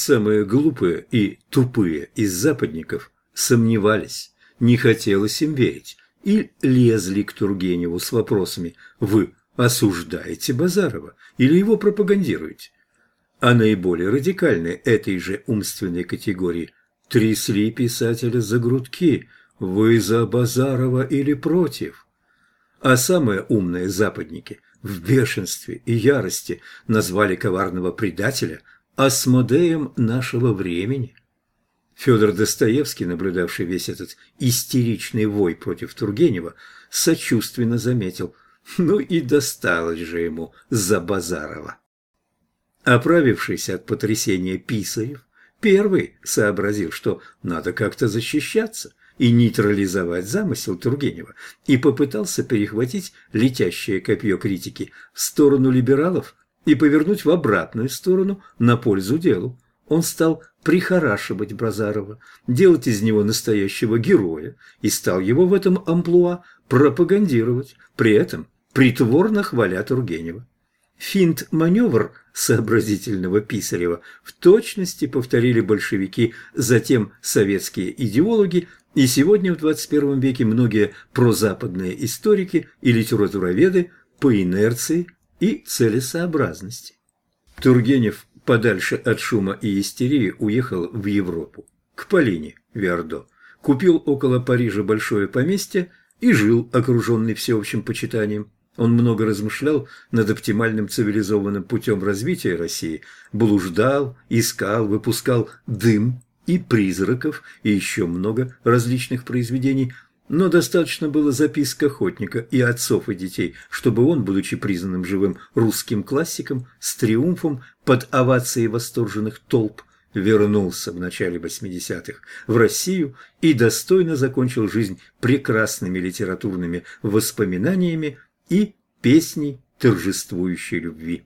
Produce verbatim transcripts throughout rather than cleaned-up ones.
самые глупые и тупые из западников сомневались, не хотелось им верить, и лезли к Тургеневу с вопросами: «Вы осуждаете Базарова или его пропагандируете?» А наиболее радикальные этой же умственной категории трясли писателя за грудки: «Вы за Базарова или против?» А самые умные западники в бешенстве и ярости назвали коварного предателя Асмодеем нашего времени. Федор Достоевский, наблюдавший весь этот истеричный вой против Тургенева, сочувственно заметил: «Ну и досталось же ему за Базарова». Оправившийся от потрясения Писарев первый сообразил, что надо как-то защищаться и нейтрализовать замысел Тургенева, и попытался перехватить летящее копье критики в сторону либералов и повернуть в обратную сторону, на пользу делу. Он стал прихорашивать Базарова, делать из него настоящего героя, и стал его в этом амплуа пропагандировать, при этом притворно хваля Тургенева. Финт-маневр сообразительного Писарева в точности повторили большевики, затем советские идеологи, и сегодня в двадцать первом веке многие прозападные историки и литературоведы по инерции и целесообразности. Тургенев подальше от шума и истерии уехал в Европу, к Полине Виардо, купил около Парижа большое поместье и жил, окруженный всеобщим почитанием. Он много размышлял над оптимальным цивилизованным путем развития России, блуждал, искал, выпускал дым и призраков, и еще много различных произведений, но достаточно было записок охотника и отцов и детей, чтобы он, будучи признанным живым русским классиком, с триумфом под овацией восторженных толп, вернулся в начале восьмидесятых в Россию и достойно закончил жизнь прекрасными литературными воспоминаниями и песней торжествующей любви.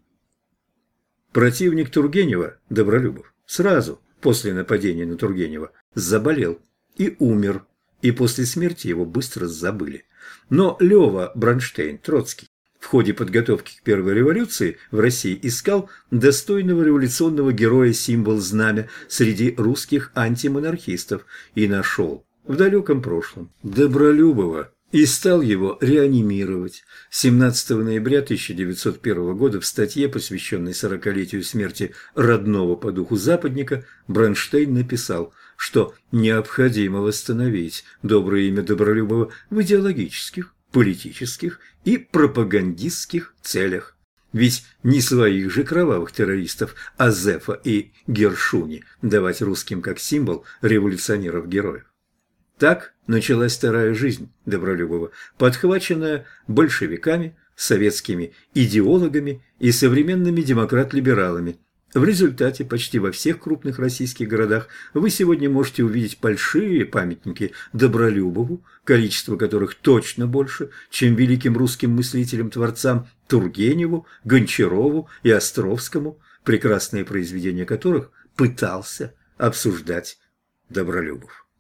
Противник Тургенева, Добролюбов, сразу после нападения на Тургенева заболел и умер, и после смерти его быстро забыли. Но Лёва Бронштейн, Троцкий, в ходе подготовки к первой революции в России искал достойного революционного героя-символ-знамя среди русских антимонархистов и нашел в далеком прошлом Добролюбова и стал его реанимировать. семнадцатого ноября тысяча девятьсот первого года в статье, посвященной сорокалетию смерти родного по духу западника, Бронштейн написал, что необходимо восстановить доброе имя Добролюбова в идеологических, политических и пропагандистских целях. Ведь не своих же кровавых террористов Азефа и Гершуни давать русским как символ революционеров-героев. Так началась вторая жизнь Добролюбова, подхваченная большевиками, советскими идеологами и современными демократ-либералами. В результате почти во всех крупных российских городах вы сегодня можете увидеть большие памятники Добролюбову, количество которых точно больше, чем великим русским мыслителям-творцам Тургеневу, Гончарову и Островскому, прекрасные произведения которых пытался обсуждать Добролюбов.